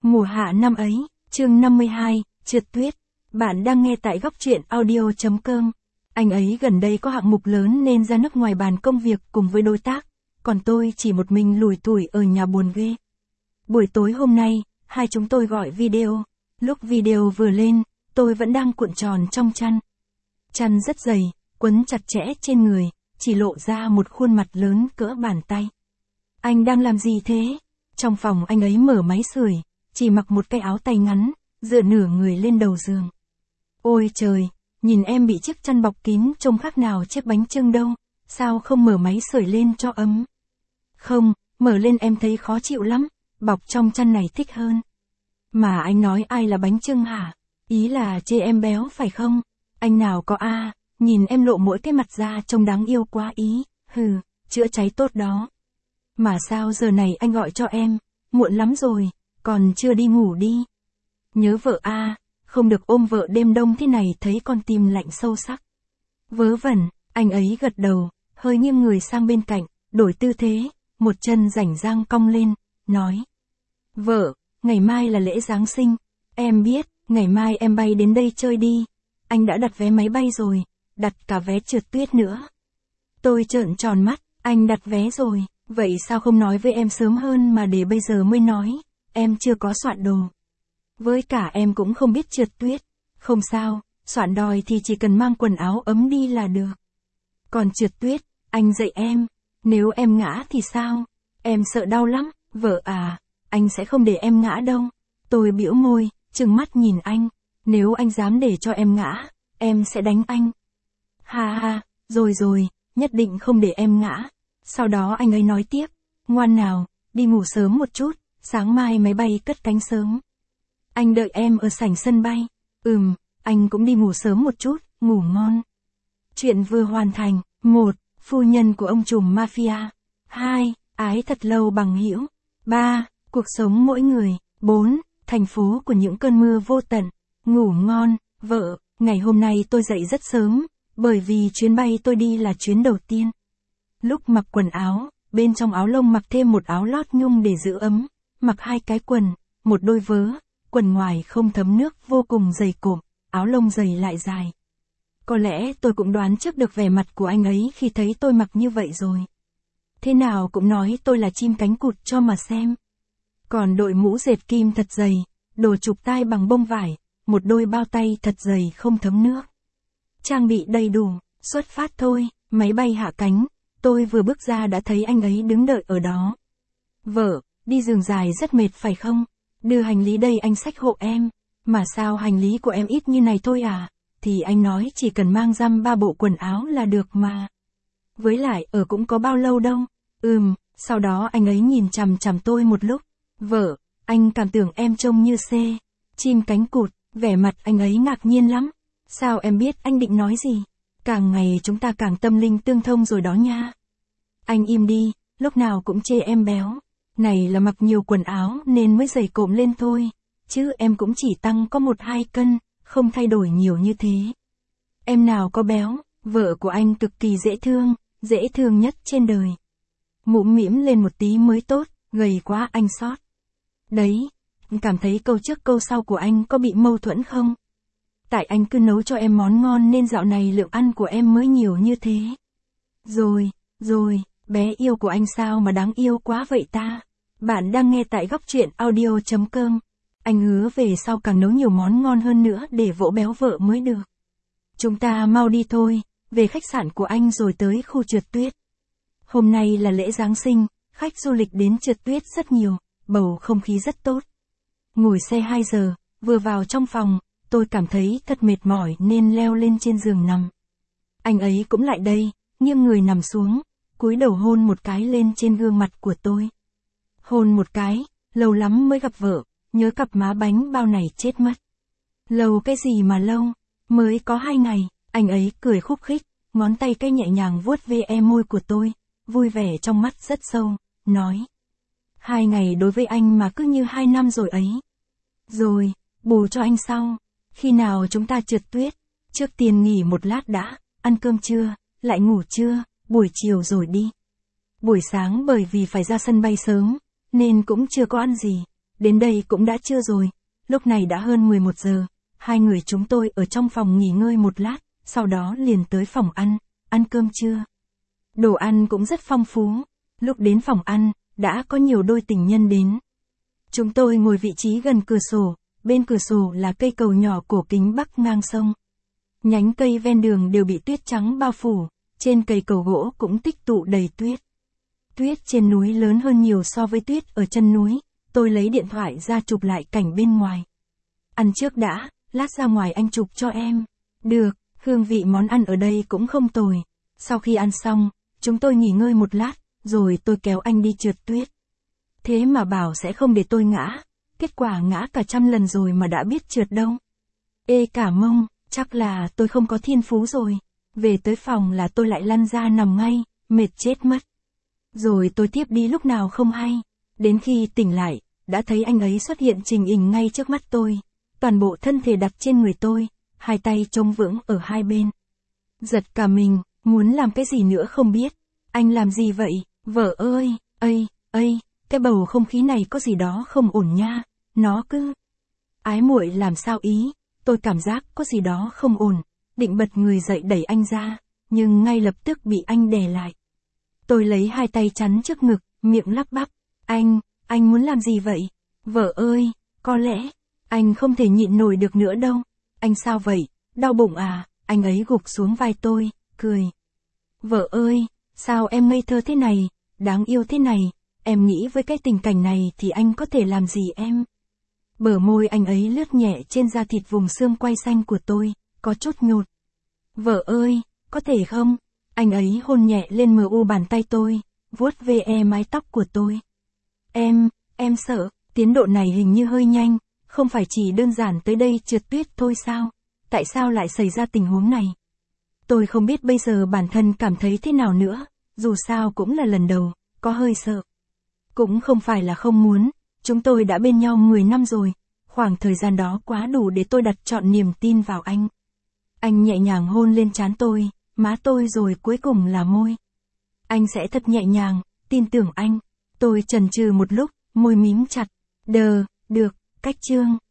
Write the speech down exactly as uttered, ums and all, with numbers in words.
Mùa hạ năm ấy, chương năm mươi hai, trượt tuyết. Bạn đang nghe tại góc truyện audio chấm com. Anh ấy gần đây có hạng mục lớn nên ra nước ngoài bàn công việc cùng với đối tác, còn tôi chỉ một mình lủi thủi ở nhà buồn ghê. Buổi tối hôm nay, hai chúng tôi gọi video. Lúc video vừa lên, tôi vẫn đang cuộn tròn trong chăn. Chăn rất dày, quấn chặt chẽ trên người, chỉ lộ ra một khuôn mặt lớn cỡ bàn tay. Anh đang làm gì thế? Trong phòng anh ấy mở máy sưởi, chỉ mặc một cái áo tay ngắn, dựa nửa người lên đầu giường. Ôi trời, nhìn em bị chiếc chăn bọc kín trông khác nào chiếc bánh chưng đâu, sao không mở máy sưởi lên cho ấm? Không, mở lên em thấy khó chịu lắm, bọc trong chăn này thích hơn. Mà anh nói ai là bánh chưng hả? Ý là chê em béo phải không? Anh nào có a, à, nhìn em lộ mỗi cái mặt ra trông đáng yêu quá ý, hừ, chữa cháy tốt đó. Mà sao giờ này anh gọi cho em, muộn lắm rồi, còn chưa đi ngủ đi. Nhớ vợ a, à, không được ôm vợ đêm đông thế này thấy con tim lạnh sâu sắc. Vớ vẩn, anh ấy gật đầu, hơi nghiêng người sang bên cạnh, đổi tư thế, một chân rảnh rang cong lên, nói. Vợ, ngày mai là lễ Giáng sinh, em biết, ngày mai em bay đến đây chơi đi. Anh đã đặt vé máy bay rồi, đặt cả vé trượt tuyết nữa. Tôi trợn tròn mắt, anh đặt vé rồi, vậy sao không nói với em sớm hơn mà để bây giờ mới nói, em chưa có soạn đồ. Với cả em cũng không biết trượt tuyết, không sao, soạn đòi thì chỉ cần mang quần áo ấm đi là được. Còn trượt tuyết, anh dạy em, nếu em ngã thì sao? Em sợ đau lắm, vợ à, anh sẽ không để em ngã đâu. Tôi bĩu môi, trừng mắt nhìn anh, nếu anh dám để cho em ngã, em sẽ đánh anh. Ha ha, rồi rồi, nhất định không để em ngã. Sau đó anh ấy nói tiếp, ngoan nào, đi ngủ sớm một chút, sáng mai máy bay cất cánh sớm. Anh đợi em ở sảnh sân bay. Ừm, anh cũng đi ngủ sớm một chút, ngủ ngon. Chuyện vừa hoàn thành. một. Phu nhân của ông trùm mafia. hai. Ái thật lâu bằng hữu. ba. Cuộc sống mỗi người. bốn. Thành phố của những cơn mưa vô tận. Ngủ ngon, vợ, ngày hôm nay tôi dậy rất sớm, bởi vì chuyến bay tôi đi là chuyến đầu tiên. Lúc mặc quần áo, bên trong áo lông mặc thêm một áo lót nhung để giữ ấm, mặc hai cái quần, một đôi vớ, quần ngoài không thấm nước vô cùng dày cộm, áo lông dày lại dài. Có lẽ tôi cũng đoán trước được vẻ mặt của anh ấy khi thấy tôi mặc như vậy rồi. Thế nào cũng nói tôi là chim cánh cụt cho mà xem. Còn đội mũ dệt kim thật dày, đồ chụp tai bằng bông vải, một đôi bao tay thật dày không thấm nước. Trang bị đầy đủ, xuất phát thôi, máy bay hạ cánh, tôi vừa bước ra đã thấy anh ấy đứng đợi ở đó. Vợ, đi đường dài rất mệt phải không? Đưa hành lý đây anh xách hộ em. Mà sao hành lý của em ít như này thôi à? Thì anh nói chỉ cần mang dăm ba bộ quần áo là được mà. Với lại ở cũng có bao lâu đâu. Ừm, sau đó anh ấy nhìn chằm chằm tôi một lúc. Vợ, anh cảm tưởng em trông như xê. Chim cánh cụt, vẻ mặt anh ấy ngạc nhiên lắm. Sao em biết anh định nói gì? Càng ngày chúng ta càng tâm linh tương thông rồi đó nha. Anh im đi, lúc nào cũng chê em béo. Này là mặc nhiều quần áo nên mới dày cộm lên thôi. Chứ em cũng chỉ tăng có một hai cân, không thay đổi nhiều như thế. Em nào có béo, vợ của anh cực kỳ dễ thương, dễ thương nhất trên đời. Mũm mĩm lên một tí mới tốt, gầy quá anh sót. Đấy, cảm thấy câu trước câu sau của anh có bị mâu thuẫn không? Tại anh cứ nấu cho em món ngon nên dạo này lượng ăn của em mới nhiều như thế. Rồi, rồi, bé yêu của anh sao mà đáng yêu quá vậy ta? Bạn đang nghe tại góc truyện audio chấm com. Anh hứa về sau càng nấu nhiều món ngon hơn nữa để vỗ béo vợ mới được. Chúng ta mau đi thôi, về khách sạn của anh rồi tới khu trượt tuyết. Hôm nay là lễ Giáng sinh, khách du lịch đến trượt tuyết rất nhiều, bầu không khí rất tốt. Ngồi xe hai giờ, vừa vào trong phòng, tôi cảm thấy thật mệt mỏi nên leo lên trên giường nằm. Anh ấy cũng lại đây, nghiêng người nằm xuống, cúi đầu hôn một cái lên trên gương mặt của tôi. Hôn một cái, lâu lắm mới gặp vợ, nhớ cặp má bánh bao này chết mất. Lâu cái gì mà lâu, mới có hai ngày, anh ấy cười khúc khích, ngón tay cái nhẹ nhàng vuốt ve em môi của tôi, vui vẻ trong mắt rất sâu, nói. Hai ngày đối với anh mà cứ như hai năm rồi ấy. Rồi, bù cho anh sau, khi nào chúng ta trượt tuyết, trước tiên nghỉ một lát đã, ăn cơm trưa, lại ngủ trưa, buổi chiều rồi đi. Buổi sáng bởi vì phải ra sân bay sớm, nên cũng chưa có ăn gì. đến đây cũng đã trưa rồi, lúc này đã hơn mười một giờ, hai người chúng tôi ở trong phòng nghỉ ngơi một lát, sau đó liền tới phòng ăn, ăn cơm trưa. Đồ ăn cũng rất phong phú, lúc đến phòng ăn, đã có nhiều đôi tình nhân đến. Chúng tôi ngồi vị trí gần cửa sổ, bên cửa sổ là cây cầu nhỏ cổ kính bắc ngang sông. Nhánh cây ven đường đều bị tuyết trắng bao phủ, trên cây cầu gỗ cũng tích tụ đầy tuyết. Tuyết trên núi lớn hơn nhiều so với tuyết ở chân núi, tôi lấy điện thoại ra chụp lại cảnh bên ngoài. Ăn trước đã, lát ra ngoài anh chụp cho em. Được, hương vị món ăn ở đây cũng không tồi. Sau khi ăn xong, chúng tôi nghỉ ngơi một lát, rồi tôi kéo anh đi trượt tuyết. Thế mà bảo sẽ không để tôi ngã, kết quả ngã cả trăm lần rồi mà đã biết trượt đâu. Ê cả mông, chắc là tôi không có thiên phú rồi. Về tới phòng là tôi lại lăn ra nằm ngay, mệt chết mất. Rồi tôi tiếp đi lúc nào không hay. Đến khi tỉnh lại, đã thấy anh ấy xuất hiện trình hình ngay trước mắt tôi. Toàn bộ thân thể đặt trên người tôi, hai tay trông vững ở hai bên. Giật cả mình, muốn làm cái gì nữa không biết. Anh làm gì vậy, vợ ơi, ây, ây, cái bầu không khí này có gì đó không ổn nha. Nó cứ... Ái muội làm sao ý, tôi cảm giác có gì đó không ổn. Định bật người dậy đẩy anh ra, nhưng ngay lập tức bị anh đè lại. Tôi lấy hai tay chắn trước ngực, miệng lắp bắp. Anh, anh muốn làm gì vậy? Vợ ơi, có lẽ, anh không thể nhịn nổi được nữa đâu. Anh sao vậy? Đau bụng à? Anh ấy gục xuống vai tôi, cười. Vợ ơi, sao em ngây thơ thế này, đáng yêu thế này, em nghĩ với cái tình cảnh này thì anh có thể làm gì em? Bờ môi anh ấy lướt nhẹ trên da thịt vùng xương quai xanh của tôi, có chút nhột. Vợ ơi, có thể không? Anh ấy hôn nhẹ lên mờ u bàn tay tôi, vuốt ve mái tóc của tôi. Em, em sợ, tiến độ này hình như hơi nhanh, không phải chỉ đơn giản tới đây trượt tuyết thôi sao? Tại sao lại xảy ra tình huống này? Tôi không biết bây giờ bản thân cảm thấy thế nào nữa, dù sao cũng là lần đầu, có hơi sợ. Cũng không phải là không muốn, chúng tôi đã bên nhau mười năm rồi, khoảng thời gian đó quá đủ để tôi đặt trọn niềm tin vào anh. Anh nhẹ nhàng hôn lên trán tôi, má tôi rồi cuối cùng là môi. Anh sẽ thật nhẹ nhàng, tin tưởng anh. Tôi chần chừ một lúc, môi mím chặt. Đờ, được, cách chương.